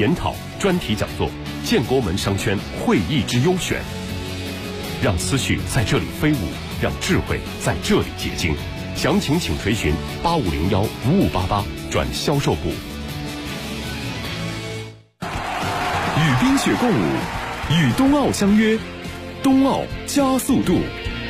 研讨、专题讲座、建国门商圈会议之优选，让思绪在这里飞舞，让智慧在这里结晶。详情请垂询8501-5588转销售部。与冰雪共舞，与冬奥相约，冬奥加速度。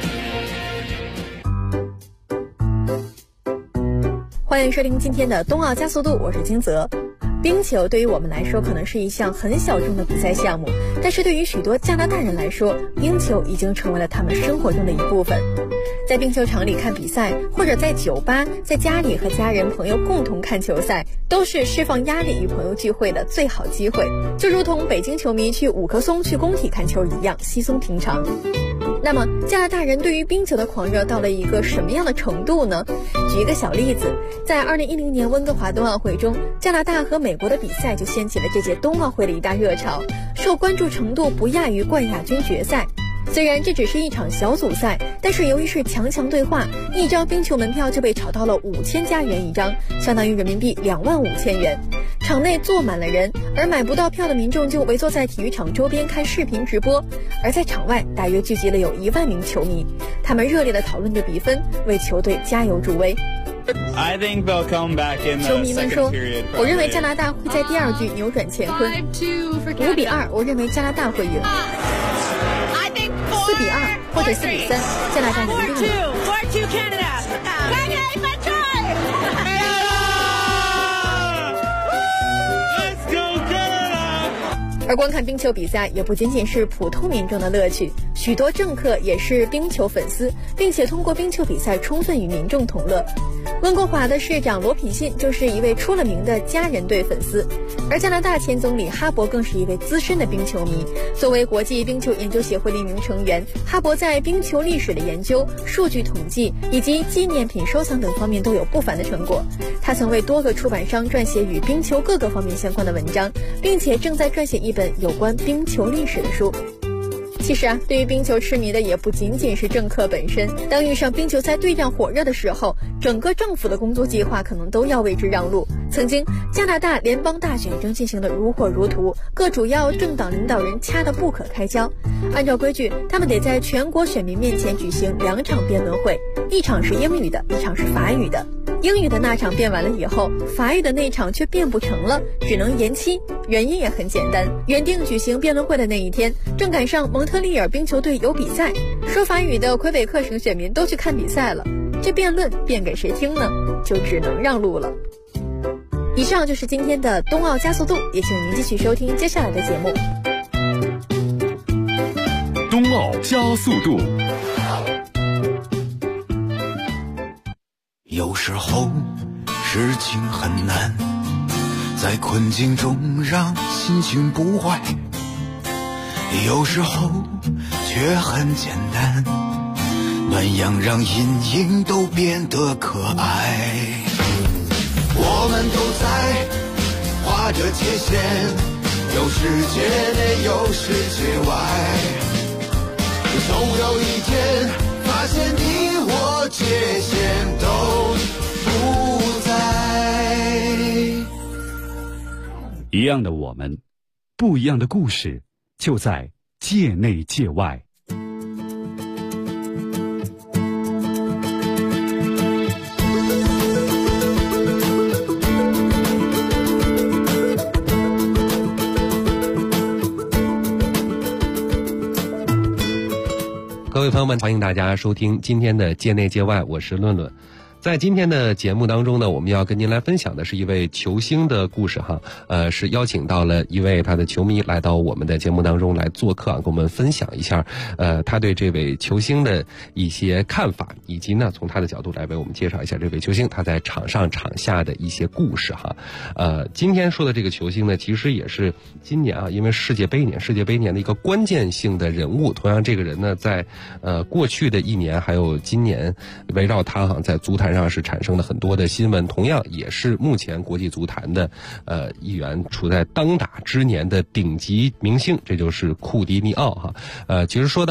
欢迎收听今天的冬奥加速度，我是金泽。冰球对于我们来说可能是一项很小众的比赛项目，但是对于许多加拿大人来说，冰球已经成为了他们生活中的一部分。在冰球场里看比赛，或者在酒吧、在家里和家人朋友共同看球赛，都是释放压力与朋友聚会的最好机会，就如同北京球迷去五棵松去工体看球一样稀松平常。那么加拿大人对于冰球的狂热到了一个什么样的程度呢？举一个小例子，在2010年温哥华冬奥会中，加拿大和美国的比赛就掀起了这届冬奥会的一大热潮，受关注程度不亚于冠亚军决赛。虽然这只是一场小组赛，但是由于是强对话，一张冰球门票就被炒到了5000加元一张，相当于人民币25000元。场内坐满了人，而买不到票的民众就围坐在体育场周边看视频直播，而在场外大约聚集了有1万名球迷，他们热烈地讨论着比分，为球队加油助威。球迷们说，我认为加拿大会在第二局扭转乾坤，5-2，我认为加拿大会赢，4-2或者4-3，加拿大赢定了。而观看冰球比赛也不仅仅是普通民众的乐趣，许多政客也是冰球粉丝，并且通过冰球比赛充分与民众同乐。温哥华的市长罗品信就是一位出了名的家人队粉丝，而加拿大前总理哈珀更是一位资深的冰球迷。作为国际冰球研究协会的一名成员，哈珀在冰球历史的研究、数据统计以及纪念品收藏等方面都有不凡的成果。他曾为多个出版商撰写与冰球各个方面相关的文章，并且正在撰写一本有关冰球历史的书。其实对于冰球痴迷的也不仅仅是政客本身，当遇上冰球赛对战火热的时候，整个政府的工作计划可能都要为之让路。曾经加拿大联邦大选正进行得如火如荼，各主要政党领导人掐得不可开交。按照规矩，他们得在全国选民面前举行2场辩论会，一场是英语的，一场是法语的。英语的那场辩完了以后，法语的那场却辩不成了，只能延期。原因也很简单，原定举行辩论会的那一天，正赶上蒙特利尔冰球队有比赛，说法语的魁北克省选民都去看比赛了，这辩论辩给谁听呢？就只能让路了。以上就是今天的冬奥加速度，也请您继续收听接下来的节目。 冬奥加速度。 有时候事情很难，在困境中让心情不坏，有时候却很简单，暖阳让阴影都变得可爱。我们都在画着界限，有世界内有世界外，总有一天发现你我界限都不在。 一样的我们，不一样的故事，就在界内界外。 各位朋友们，欢迎大家收听今天的界内界外，我是论论。在今天的节目当中呢，我们要跟您来分享的是一位球星的故事哈，是邀请到了一位他的球迷来到我们的节目当中来做客跟我们分享一下，他对这位球星的一些看法，以及呢从他的角度来为我们介绍一下这位球星他在场上场下的一些故事哈。今天说的这个球星呢，其实也是今年因为世界杯年的一个关键性的人物。同样这个人呢，在过去的一年还有今年，围绕他在足坛上是产生了很多的新闻，同样也是目前国际足坛的一员，处在当打之年的顶级明星，这就是库蒂尼奥哈。其实说到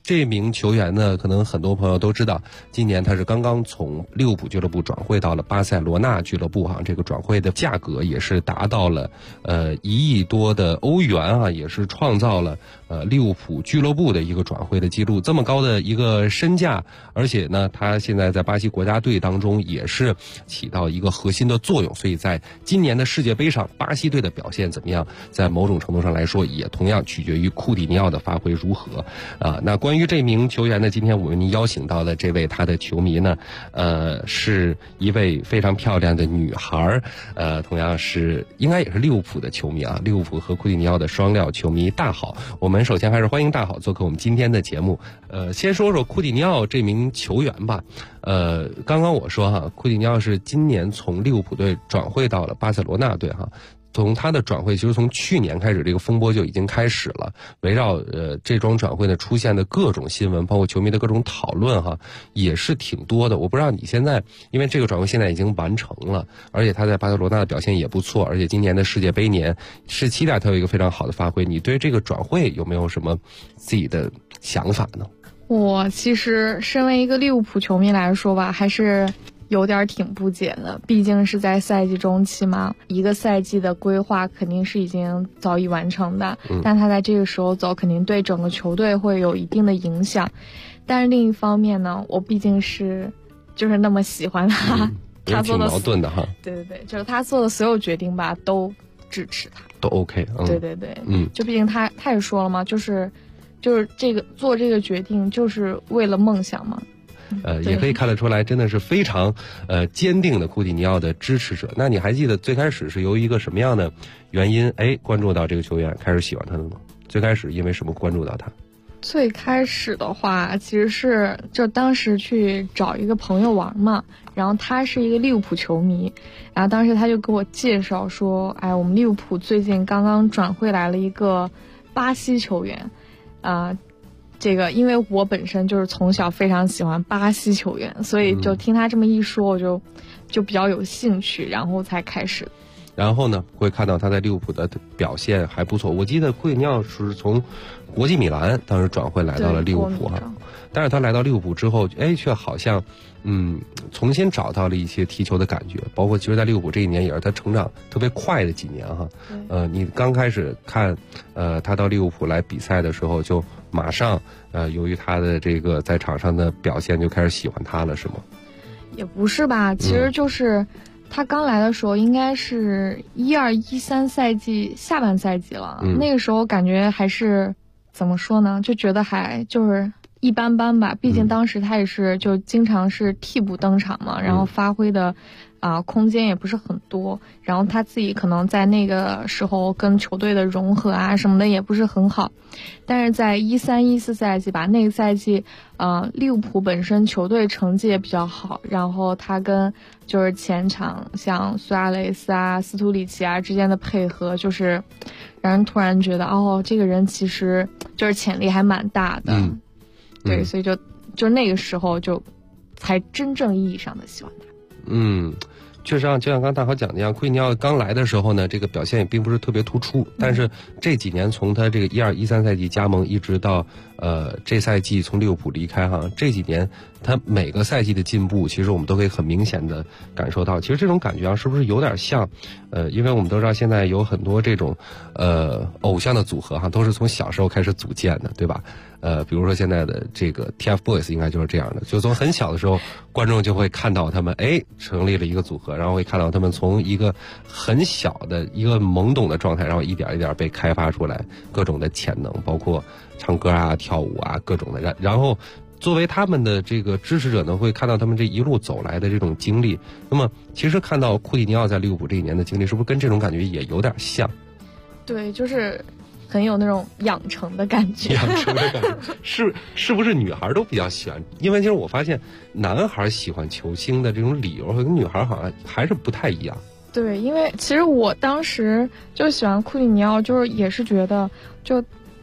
这名球员呢，可能很多朋友都知道，今年他是刚刚从利物浦俱乐部转会到了巴塞罗那俱乐部这个转会的价格也是达到了1亿多的欧元也是创造了利物浦俱乐部的一个转会的记录。这么高的一个身价，而且呢，他现在在巴西国家队当中也是起到一个核心的作用，所以在今年的世界杯上，巴西队的表现怎么样，在某种程度上来说，也同样取决于库蒂尼奥的发挥如何那关于这名球员呢，今天我们邀请到的这位他的球迷呢，是一位非常漂亮的女孩，同样是应该也是利物浦的球迷利物浦和库蒂尼奥的双料球迷大好。我们首先还是欢迎大好做客我们今天的节目。先说说库蒂尼奥这名球员吧。刚刚我说库蒂尼奥是今年从利物浦队转会到了巴塞罗那队从他的转会，其实从去年开始，这个风波就已经开始了。围绕这桩转会呢出现的各种新闻，包括球迷的各种讨论也是挺多的。我不知道你现在，因为这个转会现在已经完成了，而且他在巴塞罗那的表现也不错，而且今年的世界杯年是期待他有一个非常好的发挥。你对这个转会有没有什么自己的想法呢？ 我其实身为一个利物浦球迷来说吧，还是有点挺不解的，毕竟是在赛季中期嘛，一个赛季的规划肯定是已经早已完成的，但他在这个时候走，肯定对整个球队会有一定的影响。但是另一方面呢，我毕竟是就是那么喜欢他，他做的挺矛盾的对，就是他做的所有决定吧，都支持他， 都 OK。 对，就毕竟他也说了嘛，就是这个做这个决定就是为了梦想嘛。 也可以看得出来，真的是非常坚定的库蒂尼奥的支持者。那你还记得最开始是由一个什么样的原因关注到这个球员，开始喜欢他的吗？最开始因为什么关注到他？ 最开始的话，其实是就当时去找一个朋友玩嘛，然后他是一个利物浦球迷，然后当时他就给我介绍说，我们利物浦最近刚刚转会来了一个巴西球员，这个因为我本身就是从小非常喜欢巴西球员，所以就听他这么一说，我就比较有兴趣，然后才开始。 然后呢，会看到他在利物浦的表现还不错。我记得库蒂尼奥是从国际米兰当时转会来到了利物浦但是他来到利物浦之后，却好像重新找到了一些踢球的感觉，包括其实在利物浦这一年也是他成长特别快的几年你刚开始看他到利物浦来比赛的时候，就马上由于他的这个在场上的表现就开始喜欢他了，是吗？ 也不是吧，其实就是他刚来的时候应该是12-13赛季下半赛季了，那个时候感觉还是怎么说呢，就觉得还就是一般般吧，毕竟当时他也是就经常是替补登场嘛，然后发挥的空间也不是很多，然后他自己可能在那个时候跟球队的融合什么的也不是很好。但是在13-14赛季吧，那个赛季利物浦本身球队成绩也比较好，然后他跟就是前场像苏亚雷斯斯图里奇之间的配合，就是让人突然觉得这个人其实就是潜力还蛮大的。对，所以就那个时候就才真正意义上的喜欢他。 确实就像刚大豪讲的一样，库蒂尼奥刚来的时候呢，这个表现也并不是特别突出，但是这几年从他这个12-13赛季加盟一直到这赛季从利物浦离开这几年他每个赛季的进步，其实我们都可以很明显的感受到。其实这种感觉是不是有点像因为我们都知道现在有很多这种偶像的组合都是从小时候开始组建的，对吧？比如说现在的这个 TFBOYS 应该就是这样的，就从很小的时候观众就会看到他们成立了一个组合，然后会看到他们从一个很小的一个懵懂的状态，然后一点一点被开发出来各种的潜能，包括唱歌跳舞各种的，然后作为他们的这个支持者呢，会看到他们这一路走来的这种经历。那么其实看到库蒂尼奥在利物浦这一年的经历，是不是跟这种感觉也有点像？ 对，就是很有那种养成的感觉。 养成的感觉是不是女孩都比较喜欢？因为其实我发现男孩喜欢球星的这种理由和跟女孩好像还是不太一样。 对，因为其实我当时就喜欢库蒂尼奥，就是也是觉得就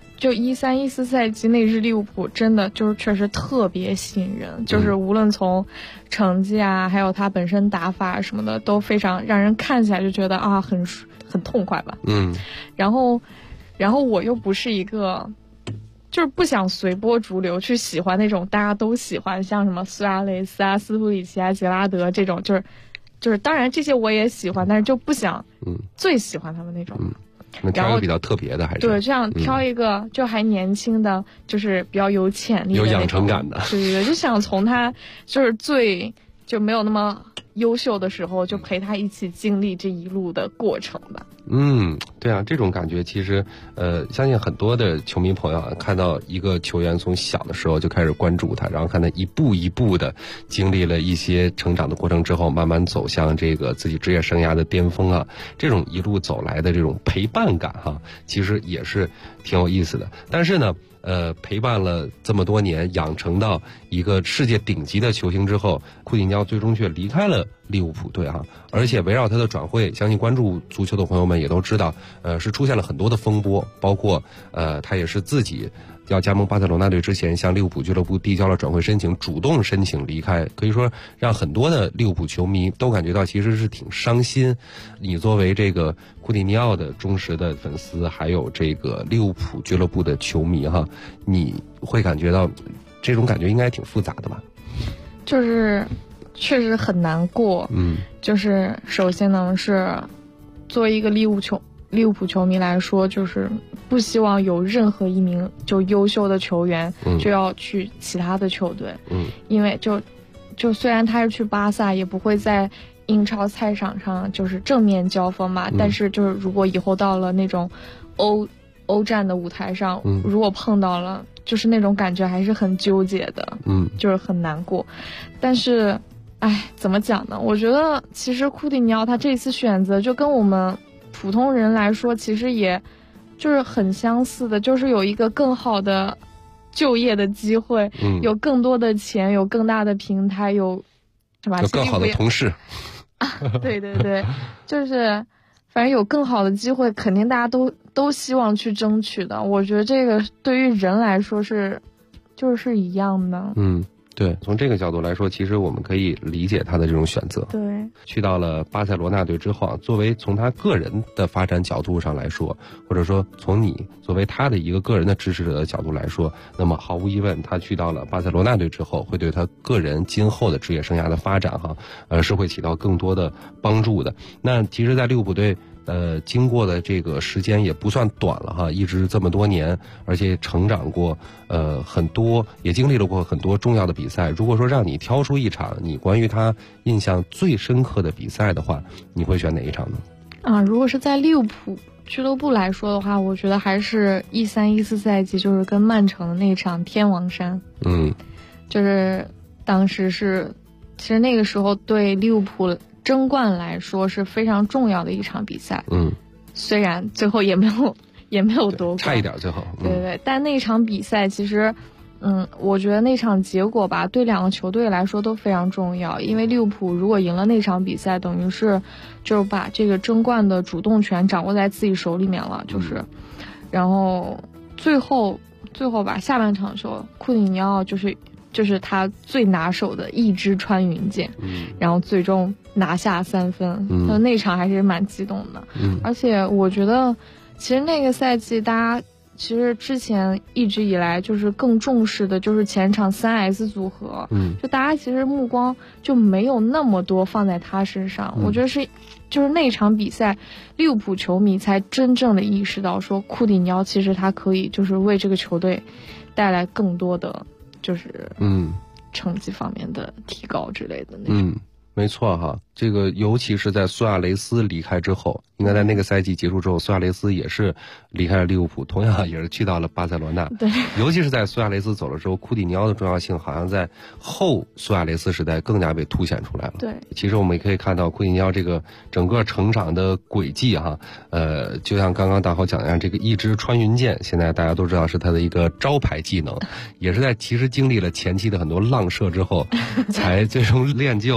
13-14赛季那支利物浦真的就是确实特别吸引人，就是无论从成绩还有他本身打法什么的都非常让人看起来就觉得很痛快吧。然后我又不是一个就是不想随波逐流去喜欢那种大家都喜欢，像什么苏亚雷斯啊、斯图里奇啊、杰拉德这种，就是当然这些我也喜欢，但是就不想最喜欢他们那种。 那挑一个比较特别的还是对，这样挑一个就还年轻的，就是比较有潜力的、 有养成感的。 对，就想从他就是就没有那么优秀的时候，就陪他一起经历这一路的过程吧。 对啊，这种感觉其实相信很多的球迷朋友啊，看到一个球员从小的时候就开始关注他，然后看他一步一步的经历了一些成长的过程之后，慢慢走向这个自己职业生涯的巅峰啊，这种一路走来的这种陪伴感哈，其实也是挺有意思的。但是呢，陪伴了这么多年，养成到一个世界顶级的球星之后，库蒂尼奥最终却离开了利物浦队哈，而且围绕他的转会，相信关注足球的朋友们也都知道，是出现了很多的风波，包括他也是自己要加盟巴塞罗那队之前，向利物浦俱乐部递交了转会申请，主动申请离开，可以说让很多的利物浦球迷都感觉到其实是挺伤心。你作为这个库蒂尼奥的忠实的粉丝，还有这个利物浦俱乐部的球迷哈，你会感觉到这种感觉应该挺复杂的吧？ 就是确实很难过。就是首先呢，是作为一个利物浦球迷来说，就是不希望有任何一名就优秀的球员就要去其他的球队。因为就虽然他是去巴萨，也不会在英超赛场上就是正面交锋嘛，但是就是如果以后到了那种欧战的舞台上，如果碰到了，就是那种感觉还是很纠结的。就是很难过。但是怎么讲呢，我觉得其实库蒂尼奥他这次选择就跟我们普通人来说其实也就是很相似的，就是有一个更好的就业的机会，有更多的钱，有更大的平台，是吧？ 有更好的同事。 对对对，就是反正有更好的机会，肯定大家都希望去争取的。我觉得这个对于人来说就是一样的。 对，从这个角度来说，其实我们可以理解他的这种选择。 对， 去到了巴塞罗那队之后啊，作为从他个人的发展角度上来说，或者说从你作为他的一个个人的支持者的角度来说，那么毫无疑问，他去到了巴塞罗那队之后，会对他个人今后的职业生涯的发展是会起到更多的帮助的。那其实，在利物浦队经过的这个时间也不算短了哈，一直这么多年，而且成长过很多，也经历了过很多重要的比赛。如果说让你挑出一场你关于他印象最深刻的比赛的话，你会选哪一场呢？ 如果是在利物浦俱乐部来说的话，我觉得还是13-14赛季，就是跟曼城的那场天王山。就是当时其实那个时候对利物浦争冠来说是非常重要的一场比赛。虽然最后也没有夺冠， 差一点最后。 对，但那场比赛其实我觉得那场结果吧，对两个球队来说都非常重要。因为利物浦如果赢了那场比赛，等于是就是把这个争冠的主动权掌握在自己手里面了，然后最后吧，下半场的时候，库蒂尼奥就是他最拿手的一支穿云箭，然后最终拿下3分，那场还是蛮激动的。而且我觉得其实那个赛季大家其实之前一直以来就是更重视的就是前场3S 组合，就大家其实目光就没有那么多放在他身上。我觉得就是那场比赛，利物浦球迷才真正的意识到说库蒂尼奥其实他可以就是为这个球队带来更多的就是成绩方面的提高之类的那种。 没错哈，这个尤其是在苏亚雷斯离开之后，应该在那个赛季结束之后，苏亚雷斯也是离开了利物浦，同样也是去到了巴塞罗那。 对， 尤其是在苏亚雷斯走了之后，库蒂尼奥的重要性好像在后苏亚雷斯时代更加被凸显出来了。 对， 其实我们也可以看到库蒂尼奥这个整个成长的轨迹哈，就像刚刚大豪讲的，这个一支穿云箭，现在大家都知道是他的一个招牌技能，也是在其实经历了前期的很多浪射之后，才最终练就的这个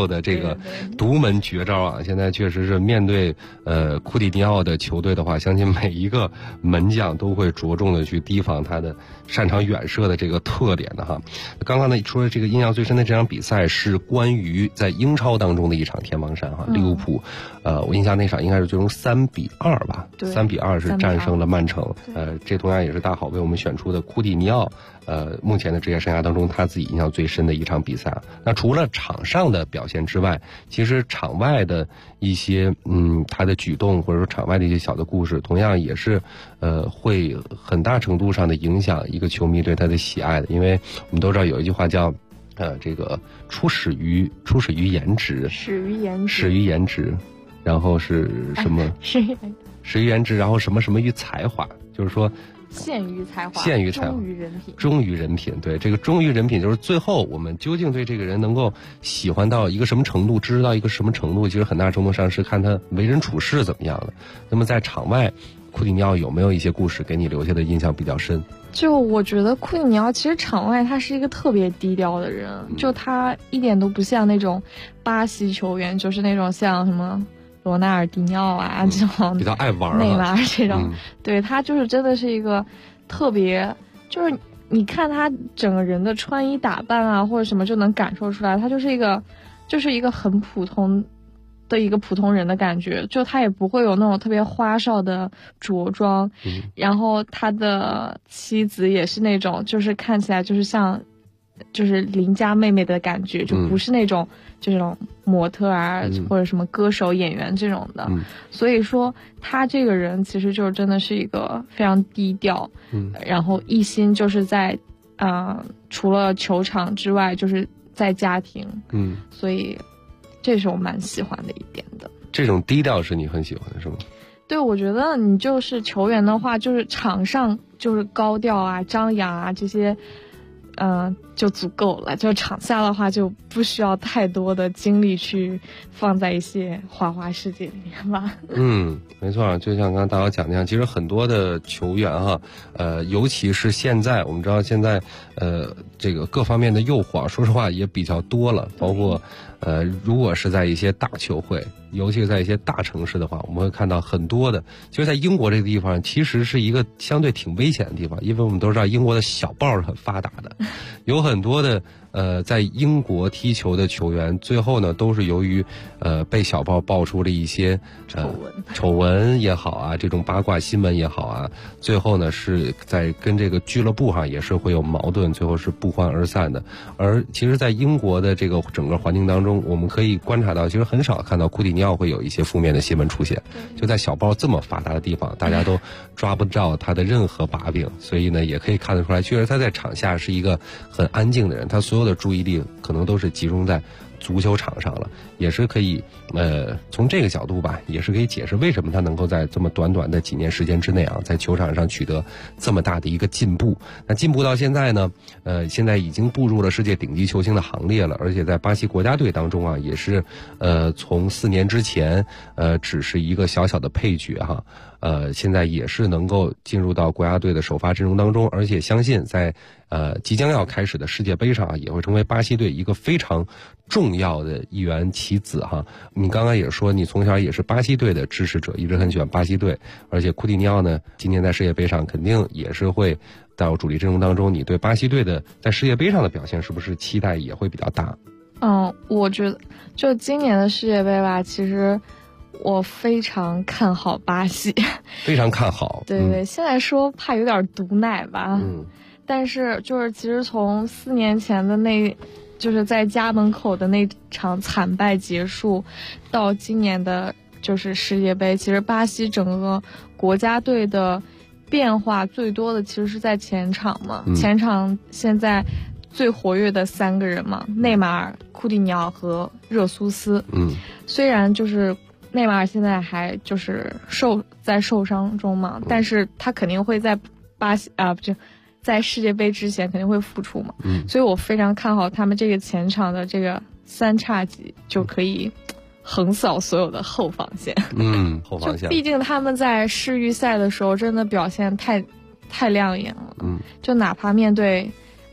个独门绝招啊！现在确实是面对库蒂尼奥的球队的话，相信每一个门将都会着重的去提防他的擅长远射的这个特点的哈。刚刚呢说的这个印象最深的这场比赛是关于在英超当中的一场天王山哈，利物浦，我印象那场应该是最终3-2吧，3-2是战胜了曼城。这同样也是大好为我们选出的库蒂尼奥。目前的职业生涯当中，他自己印象最深的一场比赛。那除了场上的表现之外，其实场外的一些他的举动或者说场外的一些小的故事，同样也是会很大程度上的影响一个球迷对他的喜爱的。因为我们都知道有一句话叫这个初始于颜值，始于颜值，然后是什么？始于颜值，然后什么于才华，就是说。 限于才华， 忠于人品。对，这个忠于人品，就是最后我们究竟对这个人能够喜欢到一个什么程度，支持到一个什么程度，其实很大程度上是看他为人处事怎么样的。那么在场外，库蒂尼奥有没有一些故事给你留下的印象比较深？ 就我觉得库蒂尼奥其实场外他是一个特别低调的人，就他一点都不像那种巴西球员，就是那种像什么罗纳尔迪尼奥啊这种比较爱玩内马尔这种，对，他就是真的是一个特别，就是你看他整个人的穿衣打扮啊或者什么就能感受出来，他就是一个很普通的一个普通人的感觉，就他也不会有那种特别花哨的着装，然后他的妻子也是那种就是看起来就是像就是邻家妹妹的感觉，就不是那种就这种模特啊或者什么歌手演员这种的，所以说他这个人其实就是真的是一个非常低调，然后一心就是在除了球场之外就是在家庭，所以这是我蛮喜欢的一点的。 这种低调是你很喜欢的是吗？ 对，我觉得你就是球员的话，就是场上就是高调啊张扬啊这些就足够了，就场下的话就不需要太多的精力去放在一些花花世界里面吧。 没错，就像刚刚大佬讲那样，其实很多的球员哈，尤其是现在我们知道现在这个各方面的诱惑说实话也比较多了，包括如果是在一些大球会，尤其是在一些大城市的话，我们会看到很多的，其实在英国这个地方其实是一个相对挺危险的地方，因为我们都知道英国的小报是很发达的，有很多的在英国踢球的球员最后呢都是由于被小报爆出了一些丑闻也好啊，这种八卦新闻也好啊，最后呢是在跟这个俱乐部上也是会有矛盾，最后是不欢而散的。而其实在英国的这个整个环境当中，我们可以观察到其实很少看到库蒂尼奥会有一些负面的新闻出现，就在小报这么发达的地方，大家都抓不到他的任何把柄，所以呢也可以看得出来确实他在场下是一个很安静的人，他所有的注意力可能都是集中在足球场上了，也是可以从这个角度吧，也是可以解释为什么他能够在这么短短的几年时间之内啊，在球场上取得这么大的一个进步。那进步到现在呢，现在已经步入了世界顶级球星的行列了，而且在巴西国家队当中啊，也是从4年之前只是一个小小的配角哈。现在也是能够进入到国家队的首发阵容当中，而且相信在即将要开始的世界杯上啊，也会成为巴西队一个非常重要的一员棋子哈。你刚刚也说你从小也是巴西队的支持者，一直很喜欢巴西队，而且库蒂尼奥呢今年在世界杯上肯定也是会到主力阵容当中，你对巴西队的在世界杯上的表现是不是期待也会比较大？ 我觉得就今年的世界杯吧，其实我非常看好巴西， 非常看好。 对，现在说怕有点毒奶吧，但是就是其实从4年前的就是在家门口的那场惨败结束，到今年的就是世界杯，其实巴西整个国家队的变化最多的其实是在前场嘛，前场现在最活跃的3个人嘛，内马尔、库蒂尼奥和热苏斯。虽然就是内马尔现在还就是在受伤中嘛，但是他肯定会在在世界杯之前肯定会复出嘛，所以我非常看好他们这个前场的这个3叉戟就可以横扫所有的后防线。 后防线， 就毕竟他们在世预赛的时候真的表现太亮眼了，就哪怕面对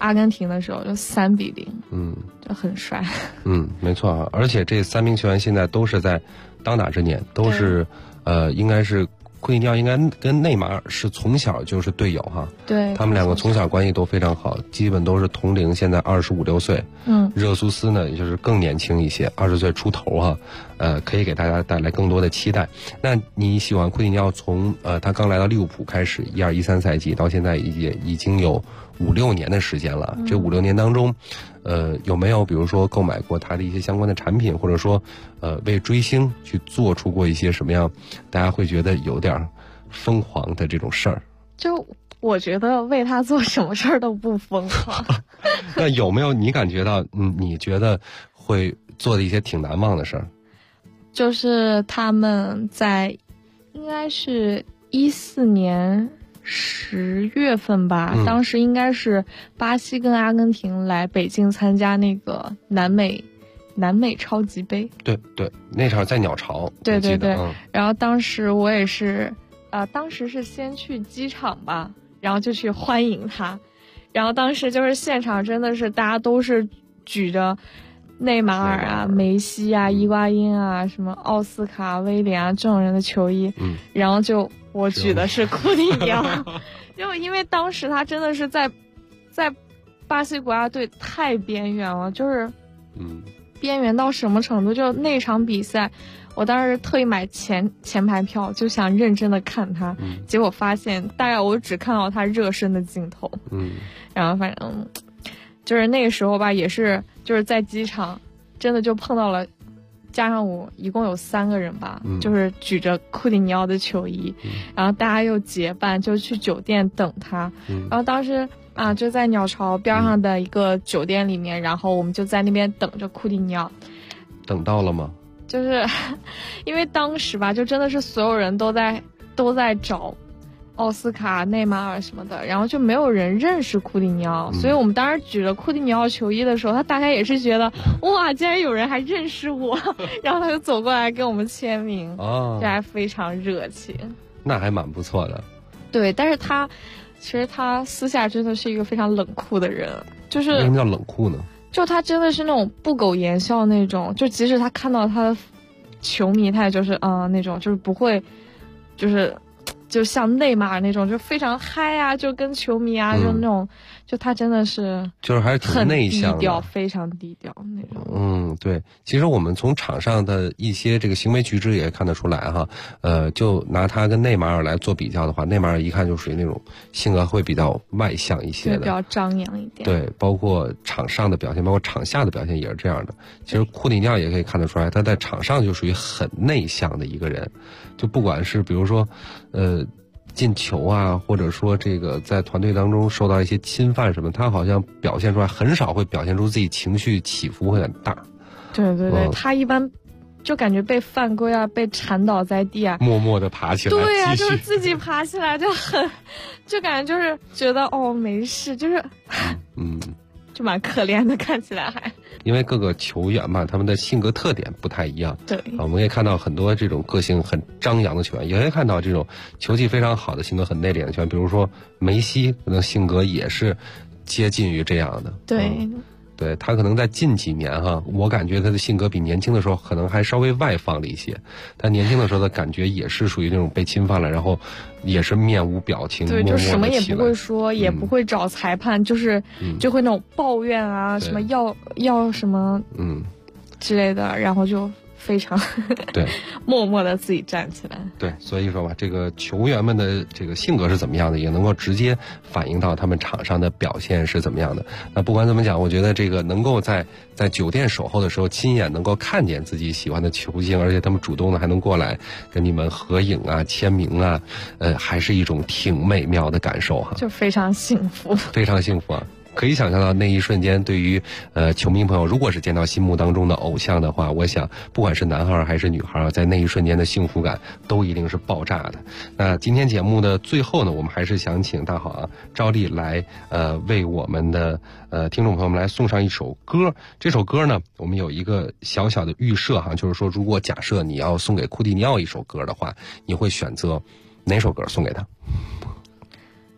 阿根廷的时候就3-0，就很帅。 没错啊，而且这3名球员现在都是在当打之年，都是应该是库蒂尼奥应该跟内马尔是从小就是队友哈， 对， 他们两个从小关系都非常好，基本都是同龄，现在25-26岁。热苏斯呢，也就是更年轻一些，20岁出头哈，可以给大家带来更多的期待。那你喜欢库蒂尼奥从他刚来到利物浦开始12-13赛季到现在也已经有5-6年的时间了，这5-6年当中，有没有比如说购买过他的一些相关的产品，或者说为追星去做出过一些什么样大家会觉得有点疯狂的这种事儿？ 就我觉得为他做什么事儿都不疯狂。 那有没有你感觉到你觉得会做的一些挺难忘的事儿？ 就是他们在应该是14年10月份吧，当时应该是巴西跟阿根廷来北京参加那个南美超级杯。对， 那场在鸟巢。 对，然后当时我也是当时是先去机场吧，然后就去欢迎他，然后当时就是现场真的是大家都是举着内马尔啊、梅西啊、伊瓜因啊、什么奥斯卡、威廉啊这种人的球衣，然后就我举的是库蒂尼奥，就因为当时他真的是在巴西国家队太边缘了，就是边缘到什么程度？就那场比赛，我当时特意买前排票，就想认真的看他，结果发现大概我只看到他热身的镜头，然后反正就是那个时候吧，也是就是在机场，真的就碰到了。加上我一共有3个人吧，就是举着库蒂尼奥的球衣，然后大家又结伴就去酒店等他，然后当时就在鸟巢边上的一个酒店里面，然后我们就在那边等着库蒂尼奥。 等到了吗？ 就是因为当时吧，就真的是所有人都在找奥斯卡、内马尔什么的，然后就没有人认识库蒂尼奥，所以我们当时举着库蒂尼奥球衣的时候，他大概也是觉得哇，竟然有人还认识我，然后他就走过来跟我们签名，这还非常热情， 那还蛮不错的。 对，但是其实他私下真的是一个非常冷酷的人，就是为什么叫冷酷呢？ 就他真的是那种不苟言笑那种，就即使他看到他的球迷，他也就是那种就是不会就像内马尔那种就非常嗨啊，就跟球迷啊就那种，就他真的是就是还是挺内向的， 很低调，非常低调那种。 对，其实我们从场上的一些这个行为举止也看得出来哈，就拿他跟内马尔来做比较的话，内马尔一看就属于那种性格会比较外向一些的， 比较张扬一点。 对，包括场上的表现，包括场下的表现也是这样的。其实库蒂尼奥也可以看得出来，他在场上就属于很内向的一个人，就不管是比如说进球啊，或者说这个在团队当中受到一些侵犯什么，他好像表现出来很少会表现出自己情绪起伏会很大。 对，他一般就感觉被犯规啊，被缠倒在地啊， 默默的爬起来。 对啊，就是自己爬起来就感觉就是觉得没事，就是就蛮可怜的，看起来还。 因为各个球员嘛，他们的性格特点不太一样。 对， 我们可以看到很多这种个性很张扬的球员，也可以看到这种球技非常好的、性格很内敛的球员，比如说梅西，可能性格也是接近于这样的。对，他可能在近几年我感觉他的性格比年轻的时候可能还稍微外放了一些。他年轻的时候的感觉也是属于那种被侵犯了，然后也是面无表情， 对，就什么也不会说，也不会找裁判，就是就会那种抱怨啊，什么要什么之类的，然后就非常对默默的自己站起来。 对，所以说吧，这个球员们的这个性格是怎么样的，也能够直接反映到他们场上的表现是怎么样的。那不管怎么讲，我觉得这个能够在酒店守候的时候亲眼能够看见自己喜欢的球星，而且他们主动的还能过来跟你们合影啊、签名啊，还是一种挺美妙的感受就非常幸福， 非常幸福啊。可以想象到那一瞬间，对于球迷朋友，如果是见到心目当中的偶像的话，我想不管是男孩还是女孩，在那一瞬间的幸福感都一定是爆炸的。那今天节目的最后呢，我们还是想请大好赵丽来为我们的听众朋友们来送上一首歌。这首歌呢，我们有一个小小的预设就是说，如果假设你要送给库蒂尼奥一首歌的话，你会选择哪首歌送给他？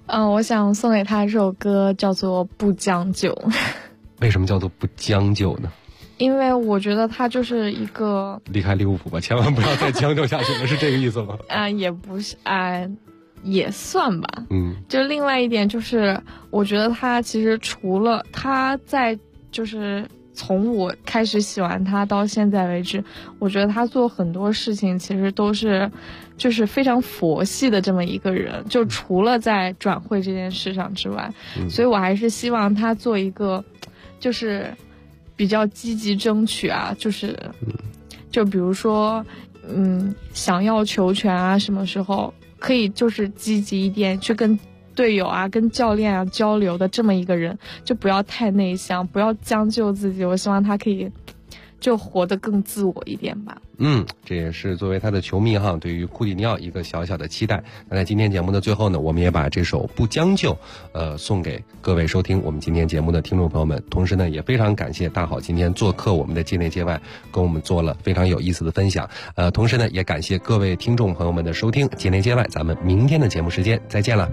我想送给他这首歌叫做《不将就》。 为什么叫做不将就呢？ 因为我觉得他就是一个离开利物浦吧，千万不要再将就下去了，是这个意思吗？ 也不是也算吧。 就另外一点就是，我觉得他其实除了他在就是从我开始喜欢他到现在为止，我觉得他做很多事情其实都是就是非常佛系的这么一个人，就除了在转会这件事上之外，所以我还是希望他做一个就是比较积极争取啊，就比如说想要球权啊，什么时候可以就是积极一点去跟队友啊跟教练啊交流的这么一个人，就不要太内向，不要将就自己，我希望他可以就活得更自我一点吧。 这也是作为他的球迷哈，对于库蒂尼奥一个小小的期待。那在今天节目的最后呢，我们也把这首《不将就》送给各位收听我们今天节目的听众朋友们。同时呢，也非常感谢大好今天做客我们的界内界外，跟我们做了非常有意思的分享。同时呢，也感谢各位听众朋友们的收听。界内界外，咱们明天的节目时间再见了。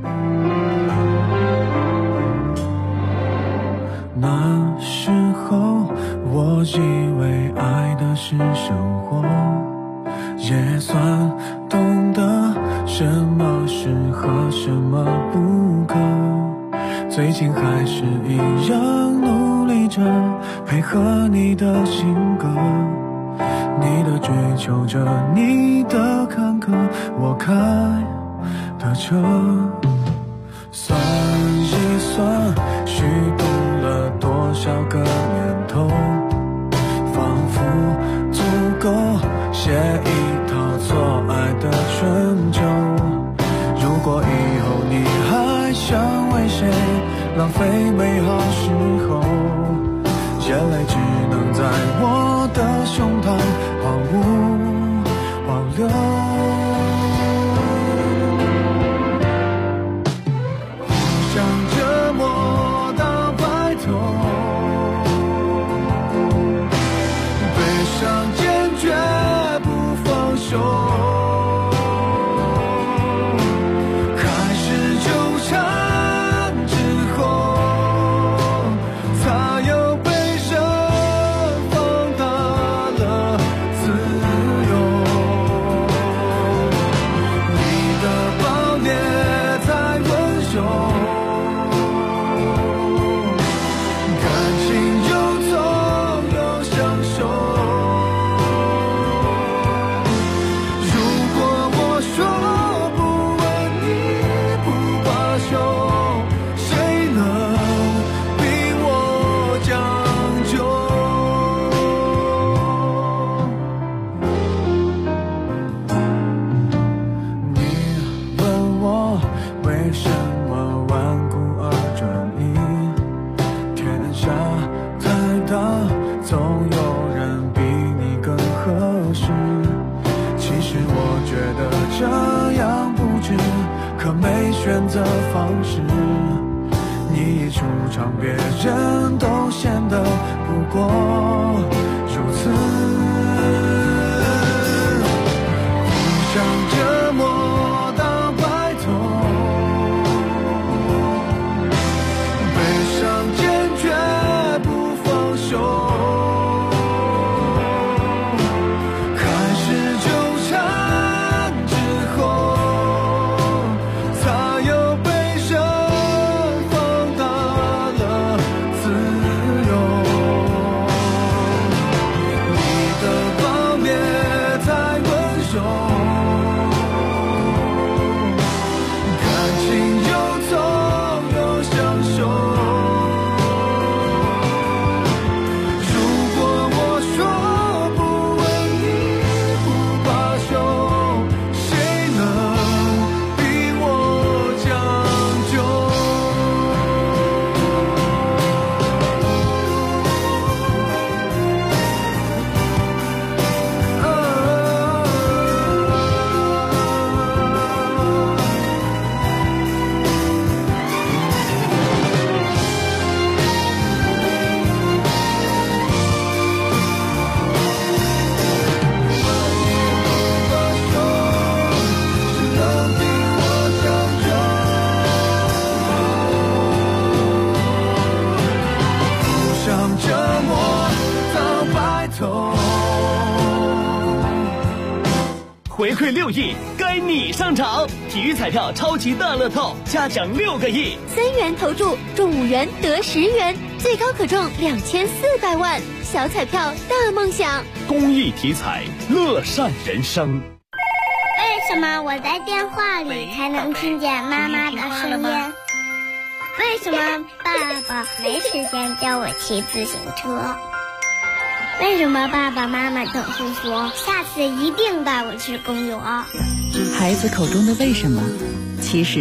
那时候我以为爱的是生活，也算懂得什么适合什么不可，最近还是一样努力着配合你的性格，你的追求着，你的坎坷，我开的车，算一算虚度了多少个年头，仿佛足够写一套错爱的春秋。如果以后你还想为谁浪费美好时候，眼泪只能在我的胸膛毫无保留。选择方式，你一出场，别人都显得不过如此，互相折磨到白头，悲伤坚决不放手。 馈6亿，该你上场！体育彩票超级大乐透，加奖6个亿 ，3元投注中5元得10元，最高可中2400万。小彩票大梦想， 公益体彩，乐善人生。 为什么我在电话里才能听见妈妈的声音？为什么爸爸没时间教我骑自行车？为什么爸爸妈妈总是说下次一定带我去公园？ 孩子口中的为什么，其实